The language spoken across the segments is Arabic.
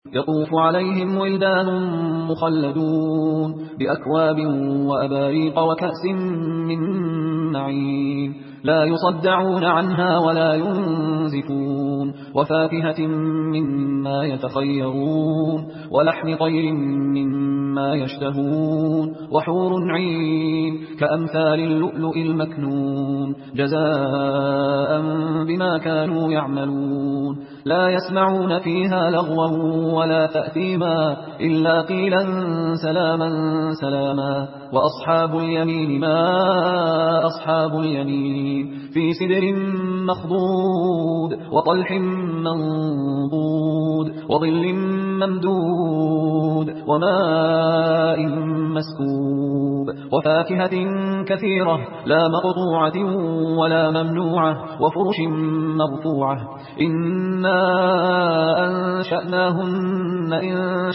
يطوف عليهم ولدان مخلدون بأكواب وأباريق وكأس من معين لا يصدعون عنها ولا ينزفون وفاكهة مما يتخيرون ولحم طير مما يشتهون وحور عين كأمثال اللؤلؤ المكنون جزاء بما كانوا يعملون لا يسمعون فيها لغوا ولا تأثيما إلا قيلا سلاما سلاما وأصحاب اليمين ما أصحاب اليمين في سدر مخضود وطلح منضود وظل ممدود وماء مسكوب وفاكهة كثيرة لا مقطوعة ولا ممنوعة وفرش مرفوعة إنا أنشأناهن إن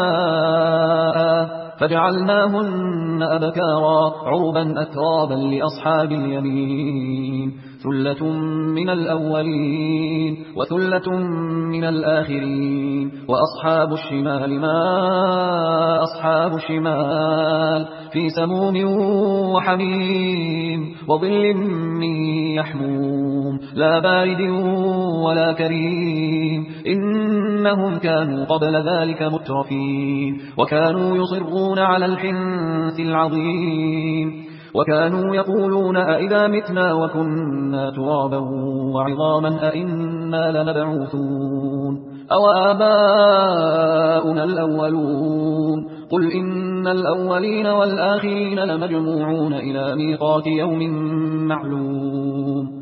شاء فجعلناهن أبكارا عربا أترابا لأصحاب اليمين ثلة من الأولين وثلة من الآخرين وأصحاب الشمال ما أصحاب الشمال في سموم وحميم وظل من يحموم لا بارد ولا كريم إنهم كانوا قبل ذلك مترفين وكانوا يصرون على الحنث العظيم وكانوا يقولون أئذا متنا وكنا ترابا وعظاما أئنا لمبعوثون أو آباؤنا الأولون قل إن الأولين والآخرين لمجموعون إلى ميقات يوم معلوم